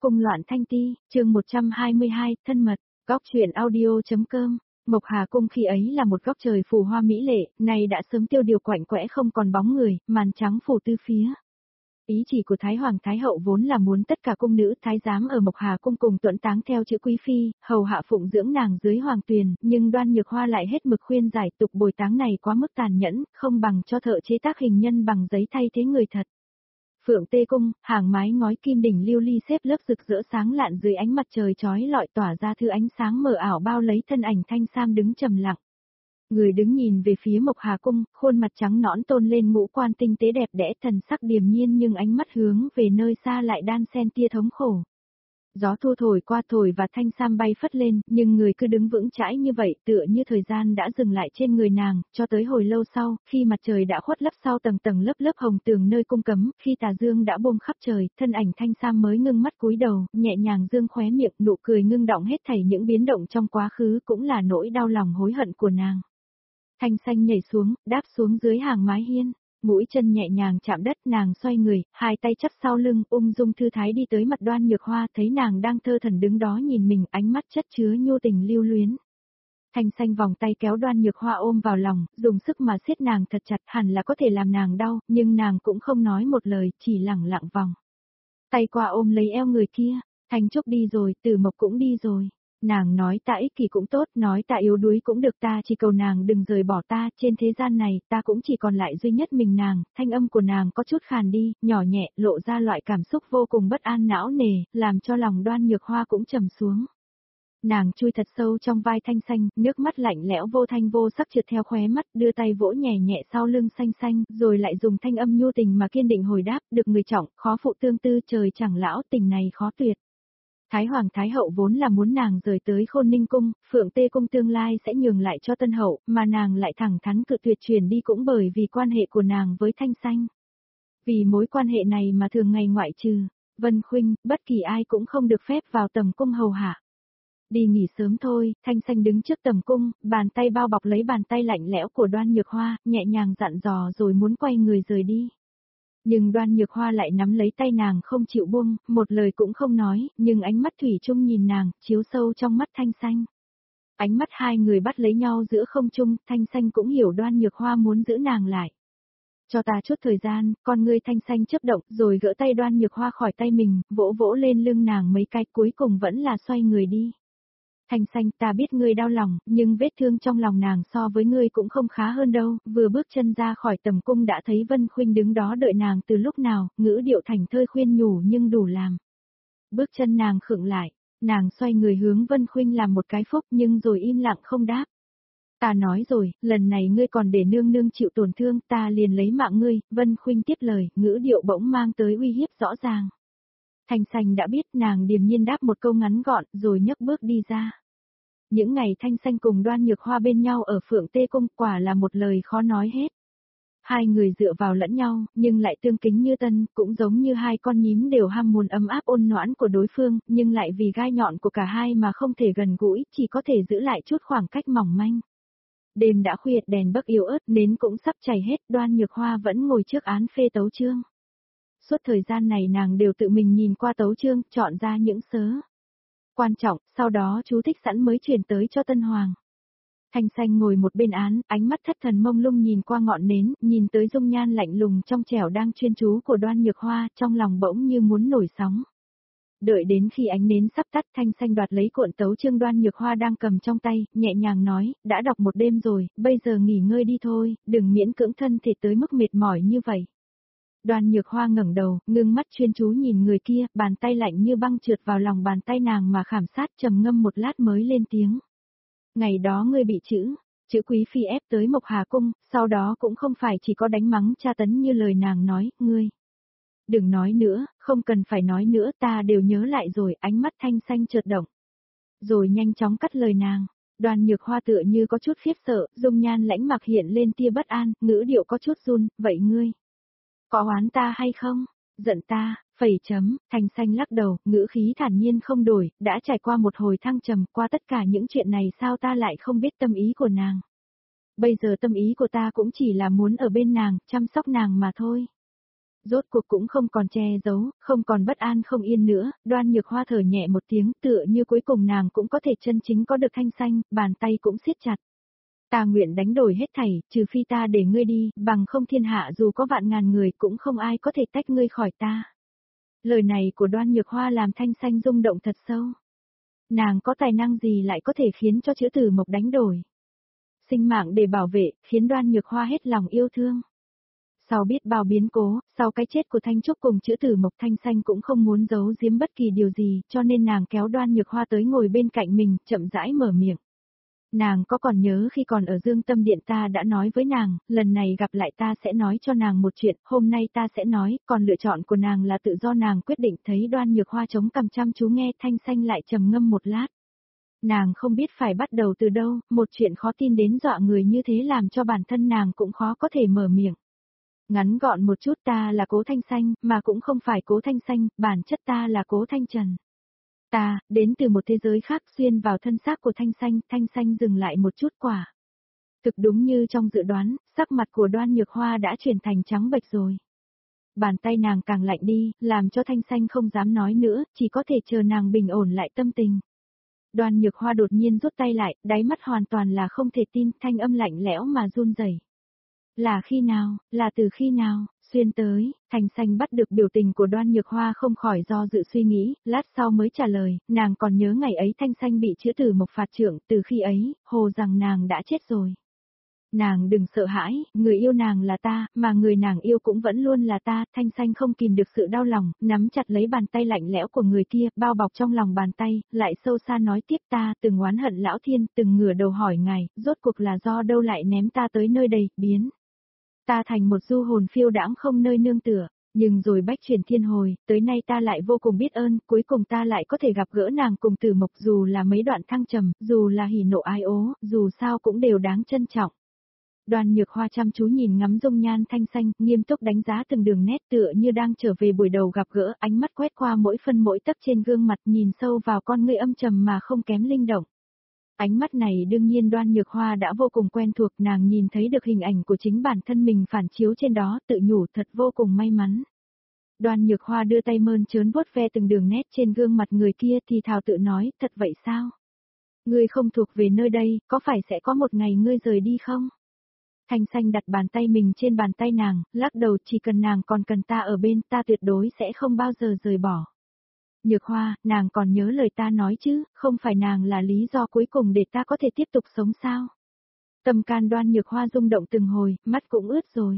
Cung loạn thanh ti, chương 122, thân mật, góc truyện audio.com. Mộc Hà Cung khi ấy là một góc trời phù hoa mỹ lệ, nay đã sớm tiêu điều quạnh quẽ không còn bóng người, màn trắng phủ tứ phía. Ý chỉ của Thái Hoàng Thái Hậu vốn là muốn tất cả cung nữ thái giám ở Mộc Hà Cung cùng tuẫn táng theo chữ quý phi, hầu hạ phụng dưỡng nàng dưới hoàng tuyền, nhưng Đoan Nhược Hoa lại hết mực khuyên giải tục bồi táng này quá mức tàn nhẫn, không bằng cho thợ chế tác hình nhân bằng giấy thay thế người thật. Phượng Tê Cung, hàng mái ngói kim đỉnh lưu ly xếp lớp rực rỡ sáng lạn dưới ánh mặt trời chói lọi tỏa ra thứ ánh sáng mờ ảo bao lấy thân ảnh Thanh Sam đứng trầm lặng. Người đứng nhìn về phía Mộc Hà Cung, khuôn mặt trắng nõn tôn lên ngũ quan tinh tế đẹp đẽ, thần sắc điềm nhiên nhưng ánh mắt hướng về nơi xa lại đan xen tia thống khổ. Gió thu thổi qua thổi và Thanh Sam bay phất lên, nhưng người cứ đứng vững chãi như vậy, tựa như thời gian đã dừng lại trên người nàng, cho tới hồi lâu sau, khi mặt trời đã khuất lấp sau tầng tầng lớp lớp hồng tường nơi cung cấm, khi tà dương đã buông khắp trời, thân ảnh Thanh Sam mới ngưng mắt cúi đầu, nhẹ nhàng dương khóe miệng, nụ cười ngưng đọng hết thảy những biến động trong quá khứ cũng là nỗi đau lòng hối hận của nàng. Thanh Xanh nhảy xuống, đáp xuống dưới hàng mái hiên. Mũi chân nhẹ nhàng chạm đất, nàng xoay người, hai tay chắp sau lưng, ung dung thư thái đi tới mặt Đoan Nhược Hoa, thấy nàng đang thơ thẩn đứng đó nhìn mình, ánh mắt chất chứa nhu tình lưu luyến. Thanh Xanh vòng tay kéo Đoan Nhược Hoa ôm vào lòng, dùng sức mà siết nàng thật chặt, hẳn là có thể làm nàng đau, nhưng nàng cũng không nói một lời, chỉ lẳng lặng vòng tay qua ôm lấy eo người kia. Thanh Trúc đi rồi, Tử Mộc cũng đi rồi. Nàng nói ta ích kỷ cũng tốt, nói ta yếu đuối cũng được, ta chỉ cầu nàng đừng rời bỏ ta, trên thế gian này, ta cũng chỉ còn lại duy nhất mình nàng. Thanh âm của nàng có chút khàn đi, nhỏ nhẹ, lộ ra loại cảm xúc vô cùng bất an não nề, làm cho lòng Đoan Nhược Hoa cũng trầm xuống. Nàng chui thật sâu trong vai Thanh Xanh, nước mắt lạnh lẽo vô thanh vô sắc trượt theo khóe mắt, đưa tay vỗ nhẹ nhẹ sau lưng Xanh Xanh, rồi lại dùng thanh âm nhu tình mà kiên định hồi đáp, được người trọng, khó phụ tương tư, trời chẳng lão, tình này khó tuyệt. Thái Hoàng Thái Hậu vốn là muốn nàng rời tới Khôn Ninh Cung, Phượng Tê Cung tương lai sẽ nhường lại cho Tân Hậu, mà nàng lại thẳng thắn cự tuyệt chuyển đi cũng bởi vì quan hệ của nàng với Thanh Xanh. Vì mối quan hệ này mà thường ngày ngoại trừ Vân Khuynh, bất kỳ ai cũng không được phép vào tầm cung hầu hạ. Đi nghỉ sớm thôi, Thanh Xanh đứng trước tầm cung, bàn tay bao bọc lấy bàn tay lạnh lẽo của Đoan Nhược Hoa, nhẹ nhàng dặn dò rồi muốn quay người rời đi. Nhưng Đoan Nhược Hoa lại nắm lấy tay nàng không chịu buông, một lời cũng không nói, nhưng ánh mắt thủy chung nhìn nàng, chiếu sâu trong mắt Thanh Xanh. Ánh mắt hai người bắt lấy nhau giữa không trung, Thanh Xanh cũng hiểu Đoan Nhược Hoa muốn giữ nàng lại. Cho ta chút thời gian, con ngươi Thanh Xanh chớp động, rồi gỡ tay Đoan Nhược Hoa khỏi tay mình, vỗ vỗ lên lưng nàng mấy cái, cuối cùng vẫn là xoay người đi. Thanh Xanh, ta biết ngươi đau lòng, nhưng vết thương trong lòng nàng so với ngươi cũng không khá hơn đâu. Vừa bước chân ra khỏi tầm cung đã thấy Vân Khuynh đứng đó đợi nàng từ lúc nào, ngữ điệu thành thơi khuyên nhủ nhưng đủ làm. Bước chân nàng khựng lại, nàng xoay người hướng Vân Khuynh làm một cái phúc nhưng rồi im lặng không đáp. Ta nói rồi, lần này ngươi còn để nương nương chịu tổn thương, ta liền lấy mạng ngươi. Vân Khuynh tiếp lời, ngữ điệu bỗng mang tới uy hiếp rõ ràng. Thanh Xanh đã biết, nàng điềm nhiên đáp một câu ngắn gọn, rồi nhấc bước đi ra. Những ngày Thanh Xanh cùng Đoan Nhược Hoa bên nhau ở Phượng Tê Cung quả là một lời khó nói hết. Hai người dựa vào lẫn nhau, nhưng lại tương kính như tân, cũng giống như hai con nhím đều ham muốn ấm áp ôn noãn của đối phương, nhưng lại vì gai nhọn của cả hai mà không thể gần gũi, chỉ có thể giữ lại chút khoảng cách mỏng manh. Đêm đã khuya, đèn bấc yếu ớt, nến cũng sắp chảy hết, Đoan Nhược Hoa vẫn ngồi trước án phê tấu chương. Suốt thời gian này nàng đều tự mình nhìn qua tấu chương, chọn ra những sớ quan trọng, sau đó chú thích sẵn mới chuyển tới cho Tân Hoàng. Thanh Xanh ngồi một bên án, ánh mắt thất thần mông lung nhìn qua ngọn nến, nhìn tới dung nhan lạnh lùng trong trẻo đang chuyên chú của Đoan Nhược Hoa, trong lòng bỗng như muốn nổi sóng. Đợi đến khi ánh nến sắp tắt, Thanh Xanh đoạt lấy cuộn tấu chương Đoan Nhược Hoa đang cầm trong tay, nhẹ nhàng nói, đã đọc một đêm rồi, bây giờ nghỉ ngơi đi thôi, đừng miễn cưỡng thân thể tới mức mệt mỏi như vậy. Đoan Nhược Hoa ngẩng đầu, ngưng mắt chuyên chú nhìn người kia, bàn tay lạnh như băng trượt vào lòng bàn tay nàng mà khảm sát, trầm ngâm một lát mới lên tiếng. Ngày đó ngươi bị chữ quý phi ép tới Mộc Hà Cung, sau đó cũng không phải chỉ có đánh mắng tra tấn như lời nàng nói, ngươi. Đừng nói nữa, không cần phải nói nữa, ta đều nhớ lại rồi, ánh mắt Thanh Xanh chợt động. Rồi nhanh chóng cắt lời nàng. Đoan Nhược Hoa tựa như có chút khiếp sợ, dung nhan lãnh mặc hiện lên tia bất an, ngữ điệu có chút run, vậy ngươi có oán ta hay không? Giận ta, phẩy chấm, Thanh Xanh lắc đầu, ngữ khí thản nhiên không đổi, đã trải qua một hồi thăng trầm, qua tất cả những chuyện này sao ta lại không biết tâm ý của nàng. Bây giờ tâm ý của ta cũng chỉ là muốn ở bên nàng, chăm sóc nàng mà thôi. Rốt cuộc cũng không còn che giấu, không còn bất an không yên nữa, Đoan Nhược Hoa thở nhẹ một tiếng tựa như cuối cùng nàng cũng có thể chân chính có được Thanh Xanh, bàn tay cũng siết chặt. Ta nguyện đánh đổi hết thảy, trừ phi ta để ngươi đi, bằng không thiên hạ dù có vạn ngàn người cũng không ai có thể tách ngươi khỏi ta. Lời này của Đoan Nhược Hoa làm Thanh Xanh rung động thật sâu. Nàng có tài năng gì lại có thể khiến cho Chữ Tử Mộc đánh đổi? Sinh mạng để bảo vệ, khiến Đoan Nhược Hoa hết lòng yêu thương. Sau biết bao biến cố, sau cái chết của Thanh Trúc cùng Chữ Tử Mộc, Thanh Xanh cũng không muốn giấu giếm bất kỳ điều gì, cho nên nàng kéo Đoan Nhược Hoa tới ngồi bên cạnh mình, chậm rãi mở miệng. Nàng có còn nhớ khi còn ở Dương Tâm Điện ta đã nói với nàng, lần này gặp lại ta sẽ nói cho nàng một chuyện, hôm nay ta sẽ nói, còn lựa chọn của nàng là tự do nàng quyết định. Thấy Đoan Nhược Hoa chống cằm chăm chú nghe, Thanh Xanh lại trầm ngâm một lát. Nàng không biết phải bắt đầu từ đâu, một chuyện khó tin đến dọa người như thế làm cho bản thân nàng cũng khó có thể mở miệng. Ngắn gọn một chút, ta là Cố Thanh Xanh, mà cũng không phải Cố Thanh Xanh, bản chất ta là Cố Thanh Trần. Ta, đến từ một thế giới khác xuyên vào thân xác của Thanh Xanh dừng lại một chút quả. Thực đúng như trong dự đoán, sắc mặt của Đoan Nhược Hoa đã chuyển thành trắng bệch rồi. Bàn tay nàng càng lạnh đi, làm cho Thanh Xanh không dám nói nữa, chỉ có thể chờ nàng bình ổn lại tâm tình. Đoan Nhược Hoa đột nhiên rút tay lại, đáy mắt hoàn toàn là không thể tin, thanh âm lạnh lẽo mà run rẩy. Là khi nào, là từ khi nào, xuyên tới, Thanh Xanh bắt được biểu tình của Đoan Nhược Hoa không khỏi do dự suy nghĩ, lát sau mới trả lời, nàng còn nhớ ngày ấy Thanh Xanh bị Chữ Tử Mộc phạt trưởng, từ khi ấy, hồ rằng nàng đã chết rồi. Nàng đừng sợ hãi, người yêu nàng là ta, mà người nàng yêu cũng vẫn luôn là ta. Thanh Xanh không kìm được sự đau lòng, nắm chặt lấy bàn tay lạnh lẽo của người kia, bao bọc trong lòng bàn tay, lại sâu xa nói tiếp, ta từng oán hận lão thiên, từng ngửa đầu hỏi ngài, rốt cuộc là do đâu lại ném ta tới nơi đây, biến ta thành một du hồn phiêu đãng không nơi nương tựa. Nhưng rồi bách chuyển thiên hồi, tới nay ta lại vô cùng biết ơn, cuối cùng ta lại có thể gặp gỡ nàng cùng Tử Mộc, dù là mấy đoạn thăng trầm, dù là hỉ nộ ai ố, dù sao cũng đều đáng trân trọng. Đoan Nhược Hoa chăm chú nhìn ngắm dung nhan Thanh Xanh, nghiêm túc đánh giá từng đường nét tựa như đang trở về buổi đầu gặp gỡ, ánh mắt quét qua mỗi phân mỗi tấc trên gương mặt, nhìn sâu vào con ngươi âm trầm mà không kém linh động. Ánh mắt này đương nhiên Đoan Nhược Hoa đã vô cùng quen thuộc, nàng nhìn thấy được hình ảnh của chính bản thân mình phản chiếu trên đó, tự nhủ thật vô cùng may mắn. Đoan Nhược Hoa đưa tay mơn trớn vuốt ve từng đường nét trên gương mặt người kia thì thào tự nói, thật vậy sao? Ngươi không thuộc về nơi đây, có phải sẽ có một ngày ngươi rời đi không? Thanh Xanh đặt bàn tay mình trên bàn tay nàng, lắc đầu, chỉ cần nàng còn cần ta ở bên, ta tuyệt đối sẽ không bao giờ rời bỏ. Nhược Hoa, nàng còn nhớ lời ta nói chứ, không phải nàng là lý do cuối cùng để ta có thể tiếp tục sống sao? Tâm can Đoan Nhược Hoa rung động từng hồi, mắt cũng ướt rồi.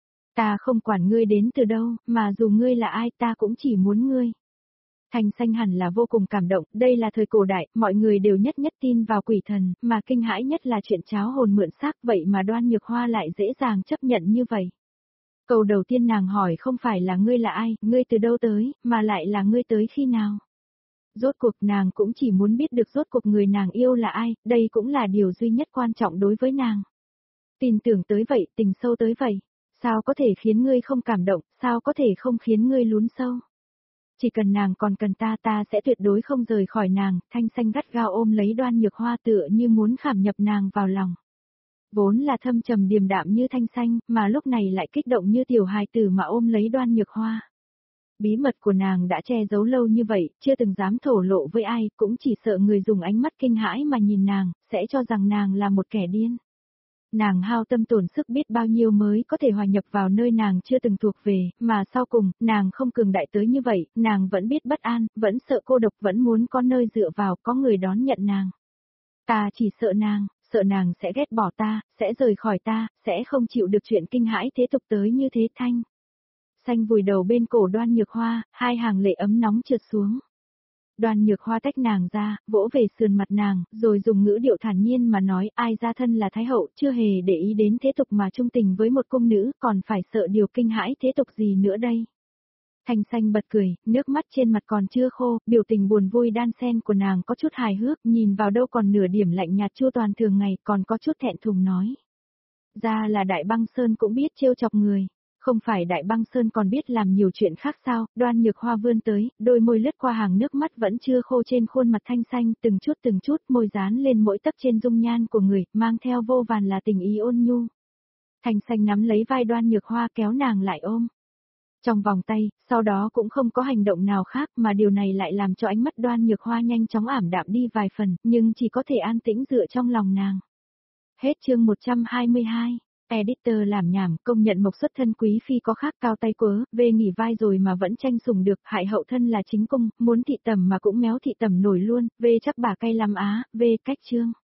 Ta không quản ngươi đến từ đâu, mà dù ngươi là ai ta cũng chỉ muốn ngươi. Thanh Xanh hẳn là vô cùng cảm động, đây là thời cổ đại, mọi người đều nhất tin vào quỷ thần, mà kinh hãi nhất là chuyện cháo hồn mượn xác, vậy mà Đoan Nhược Hoa lại dễ dàng chấp nhận như vậy. Câu đầu tiên nàng hỏi không phải là ngươi là ai, ngươi từ đâu tới, mà lại là ngươi tới khi nào. Rốt cuộc nàng cũng chỉ muốn biết được rốt cuộc người nàng yêu là ai, đây cũng là điều duy nhất quan trọng đối với nàng. Tin tưởng tới vậy, tình sâu tới vậy, sao có thể khiến ngươi không cảm động, sao có thể không khiến ngươi lún sâu. Chỉ cần nàng còn cần ta sẽ tuyệt đối không rời khỏi nàng. Thanh Xanh gắt gao ôm lấy Đoan Nhược Hoa tựa như muốn khảm nhập nàng vào lòng. Vốn là thâm trầm điềm đạm như Thanh Xanh, mà lúc này lại kích động như tiểu hài tử mà ôm lấy Đoan Nhược Hoa. Bí mật của nàng đã che giấu lâu như vậy, chưa từng dám thổ lộ với ai, cũng chỉ sợ người dùng ánh mắt kinh hãi mà nhìn nàng, sẽ cho rằng nàng là một kẻ điên. Nàng hao tâm tổn sức biết bao nhiêu mới có thể hòa nhập vào nơi nàng chưa từng thuộc về, mà sau cùng, nàng không cường đại tới như vậy, nàng vẫn biết bất an, vẫn sợ cô độc, vẫn muốn có nơi dựa vào, có người đón nhận nàng. Ta chỉ sợ nàng sẽ ghét bỏ ta, sẽ rời khỏi ta, sẽ không chịu được chuyện kinh hãi thế tục tới như thế. Thanh Xanh vùi đầu bên cổ Đoan Nhược Hoa, hai hàng lệ ấm nóng trượt xuống. Đoan Nhược Hoa tách nàng ra, vỗ về sườn mặt nàng, rồi dùng ngữ điệu thản nhiên mà nói, ai ra thân là thái hậu, chưa hề để ý đến thế tục mà trung tình với một cung nữ, còn phải sợ điều kinh hãi thế tục gì nữa đây. Thanh Xanh bật cười, nước mắt trên mặt còn chưa khô, biểu tình buồn vui đan xen của nàng có chút hài hước, nhìn vào đâu còn nửa điểm lạnh nhạt chua toàn thường ngày, còn có chút thẹn thùng nói. Ra là Đại Băng Sơn cũng biết trêu chọc người. Không phải Đại Băng Sơn còn biết làm nhiều chuyện khác sao? Đoan Nhược Hoa vươn tới, đôi môi lướt qua hàng nước mắt vẫn chưa khô trên khuôn mặt Thanh Xanh, từng chút môi dán lên mỗi tấc trên dung nhan của người, mang theo vô vàn là tình ý ôn nhu. Thanh Xanh nắm lấy vai Đoan Nhược Hoa kéo nàng lại ôm. trong vòng tay, sau đó cũng không có hành động nào khác mà điều này lại làm cho ánh mắt Đoan Nhược Hoa nhanh chóng ảm đạm đi vài phần, nhưng chỉ có thể an tĩnh dựa trong lòng nàng. Hết chương 122. Editor làm nhảm, công nhận Mộc Xuất thân quý phi có khác cao tay quớ, về nghỉ vai rồi mà vẫn tranh sủng được, hại hậu thân là chính cung, muốn thị tẩm mà cũng méo thị tẩm nổi luôn, về chắc bà cay lắm á, về cách chương.